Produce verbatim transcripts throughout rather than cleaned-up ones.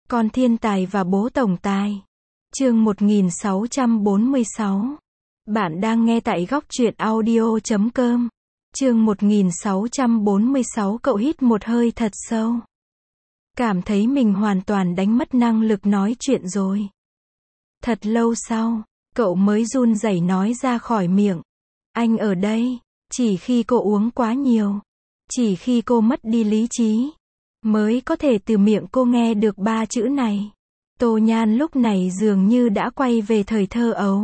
Con thiên tài và bố tổng tài. Chương một nghìn sáu trăm bốn mươi sáu. Bạn đang nghe tại góc truyện audio chấm com. Chương một nghìn sáu trăm bốn mươi sáu. Cậu hít một hơi thật sâu. Cảm thấy mình hoàn toàn đánh mất năng lực nói chuyện rồi. Thật lâu sau, cậu mới run rẩy nói ra khỏi miệng. Anh ở đây. Chỉ khi cô uống quá nhiều, chỉ khi cô mất đi lý trí, mới có thể từ miệng cô nghe được ba chữ này. Tô Nhan lúc này dường như đã quay về thời thơ ấu.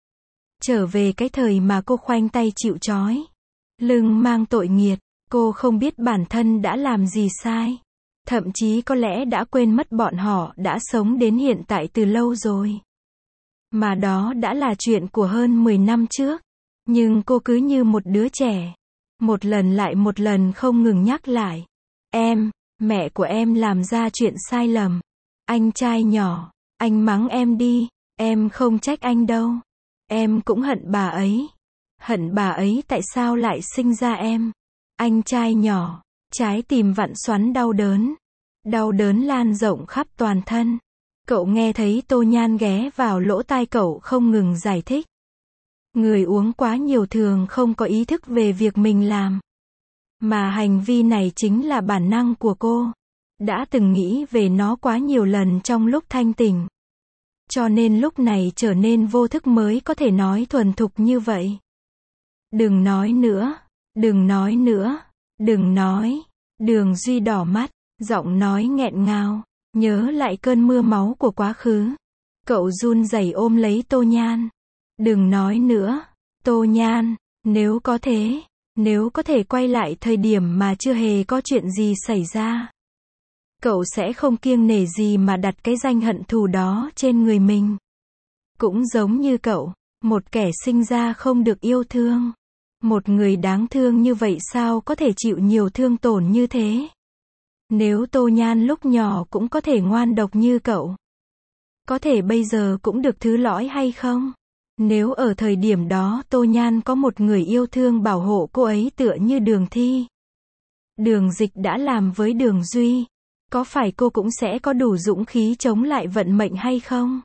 Trở về cái thời mà cô khoanh tay chịu trói, lưng mang tội nghiệt, cô không biết bản thân đã làm gì sai. Thậm chí có lẽ đã quên mất bọn họ đã sống đến hiện tại từ lâu rồi. Mà đó đã là chuyện của hơn mười năm trước. Nhưng cô cứ như một đứa trẻ, một lần lại một lần không ngừng nhắc lại. Em, mẹ của em làm ra chuyện sai lầm. Anh trai nhỏ, anh mắng em đi, em không trách anh đâu. Em cũng hận bà ấy. Hận bà ấy tại sao lại sinh ra em. Anh trai nhỏ, trái tim vặn xoắn đau đớn. Đau đớn lan rộng khắp toàn thân. Cậu nghe thấy Tô Nhan ghé vào lỗ tai cậu không ngừng giải thích. Người uống quá nhiều thường không có ý thức về việc mình làm. Mà hành vi này chính là bản năng của cô. Đã từng nghĩ về nó quá nhiều lần trong lúc thanh tỉnh. Cho nên lúc này trở nên vô thức mới có thể nói thuần thục như vậy. Đừng nói nữa, đừng nói nữa, đừng nói. Đường Duy đỏ mắt, giọng nói nghẹn ngào, nhớ lại cơn mưa máu của quá khứ. Cậu run rẩy ôm lấy Tô Nhan. Đừng nói nữa, Tô Nhan, nếu có thể, nếu có thể quay lại thời điểm mà chưa hề có chuyện gì xảy ra. Cậu sẽ không kiêng nể gì mà đặt cái danh hận thù đó trên người mình. Cũng giống như cậu, một kẻ sinh ra không được yêu thương. Một người đáng thương như vậy sao có thể chịu nhiều thương tổn như thế? Nếu Tô Nhan lúc nhỏ cũng có thể ngoan độc như cậu, có thể bây giờ cũng được thứ lõi hay không? Nếu ở thời điểm đó Tô Nhan có một người yêu thương bảo hộ cô ấy tựa như Đường Thi, Đường Dịch đã làm với Đường Duy, có phải cô cũng sẽ có đủ dũng khí chống lại vận mệnh hay không?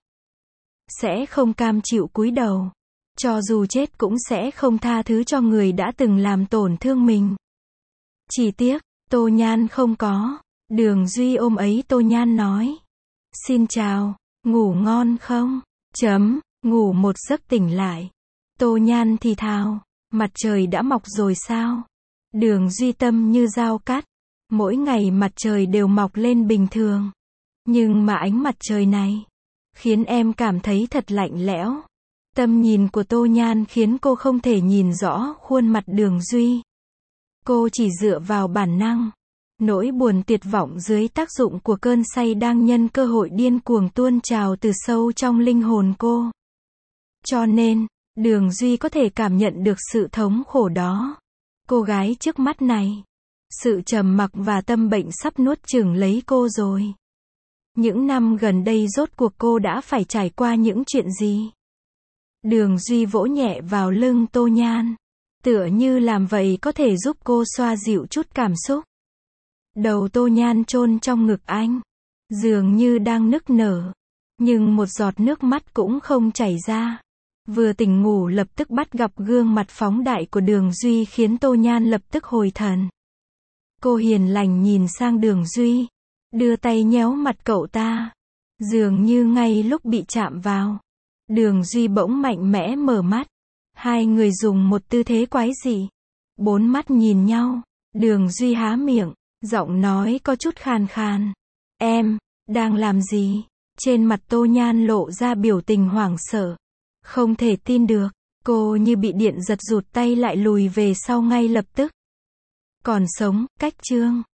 Sẽ không cam chịu cúi đầu, cho dù chết cũng sẽ không tha thứ cho người đã từng làm tổn thương mình. Chỉ tiếc, Tô Nhan không có. Đường Duy ôm ấy Tô Nhan nói. Xin chào, ngủ ngon không? Chấm. Ngủ một giấc tỉnh lại. Tô Nhan thì thào, mặt trời đã mọc rồi sao? Đường Duy tâm như dao cắt. Mỗi ngày mặt trời đều mọc lên bình thường. Nhưng mà ánh mặt trời này khiến em cảm thấy thật lạnh lẽo. Tầm nhìn của Tô Nhan khiến cô không thể nhìn rõ khuôn mặt Đường Duy. Cô chỉ dựa vào bản năng. Nỗi buồn tuyệt vọng dưới tác dụng của cơn say đang nhân cơ hội điên cuồng tuôn trào từ sâu trong linh hồn cô. Cho nên, Đường Duy có thể cảm nhận được sự thống khổ đó. Cô gái trước mắt này, sự trầm mặc và tâm bệnh sắp nuốt chửng lấy cô rồi. Những năm gần đây rốt cuộc cô đã phải trải qua những chuyện gì? Đường Duy vỗ nhẹ vào lưng Tô Nhan, tựa như làm vậy có thể giúp cô xoa dịu chút cảm xúc. Đầu Tô Nhan chôn trong ngực anh, dường như đang nức nở, nhưng một giọt nước mắt cũng không chảy ra. Vừa tỉnh ngủ lập tức bắt gặp gương mặt phóng đại của Đường Duy khiến Tô Nhan lập tức hồi thần. Cô hiền lành nhìn sang Đường Duy, đưa tay nhéo mặt cậu ta. Dường như ngay lúc bị chạm vào, Đường Duy bỗng mạnh mẽ mở mắt. Hai người dùng một tư thế quái dị, bốn mắt nhìn nhau. Đường Duy há miệng, giọng nói có chút khàn khàn. Em, đang làm gì? Trên mặt Tô Nhan lộ ra biểu tình hoảng sợ. Không thể tin được, cô như bị điện giật rụt tay lại lùi về sau ngay lập tức. Còn sống, cách chương.